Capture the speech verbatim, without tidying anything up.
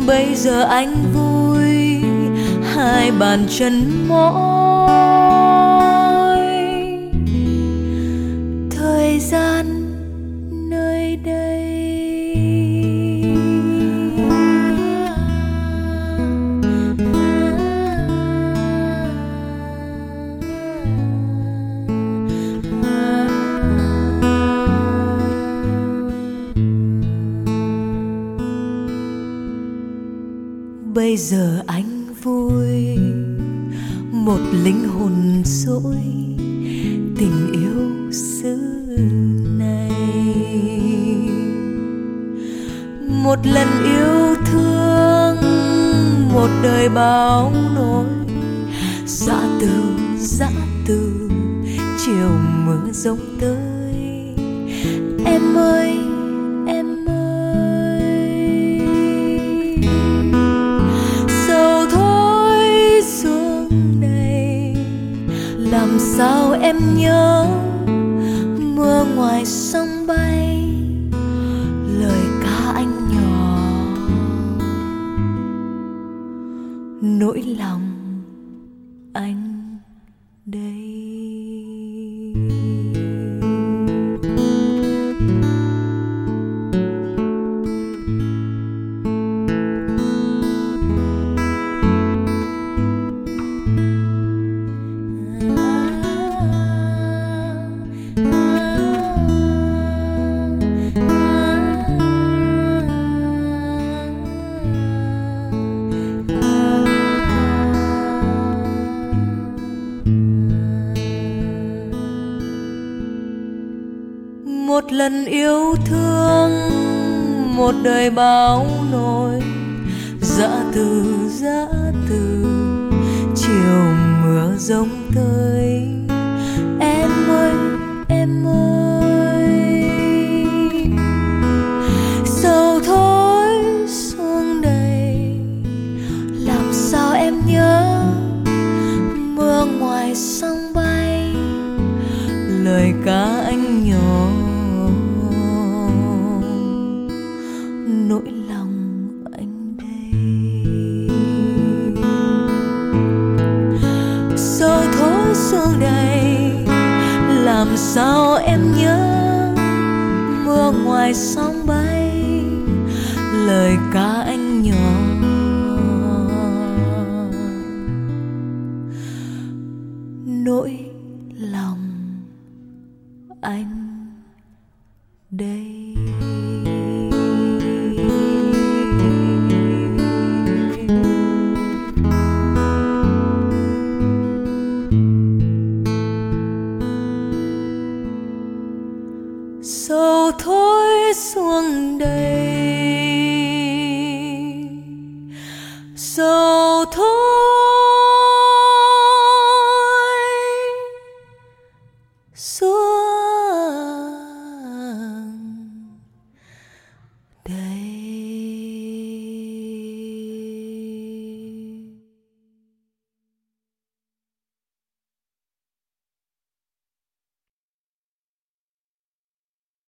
Bây giờ anh vui hai bàn chân mỏi, thời gian nơi đây. Bây giờ anh vui một linh hồn dỗi tình yêu xứ này, một lần yêu thương một đời bao nỗi dã từ dã từ chiều mưa giông tới. Em ơi em ơi, sầu thôi xuống đây, làm sao em nhớ mưa ngoài sông bay, lời ca anh nhỏ nỗi lòng anh đây. Một lần yêu thương một đời bao nỗi dã từ dã từ chiều mưa giông tới. Em ơi em ơi, sầu thôi xuống đây, làm sao em nhớ mưa ngoài sông bay, lời ca anh nhỏ nỗi lòng anh đây. Sầu thối xuống đây, làm sao em nhớ mưa ngoài sông bay, lời ca anh nhỏ nỗi lòng anh đây. Sầu thôi xuống đây,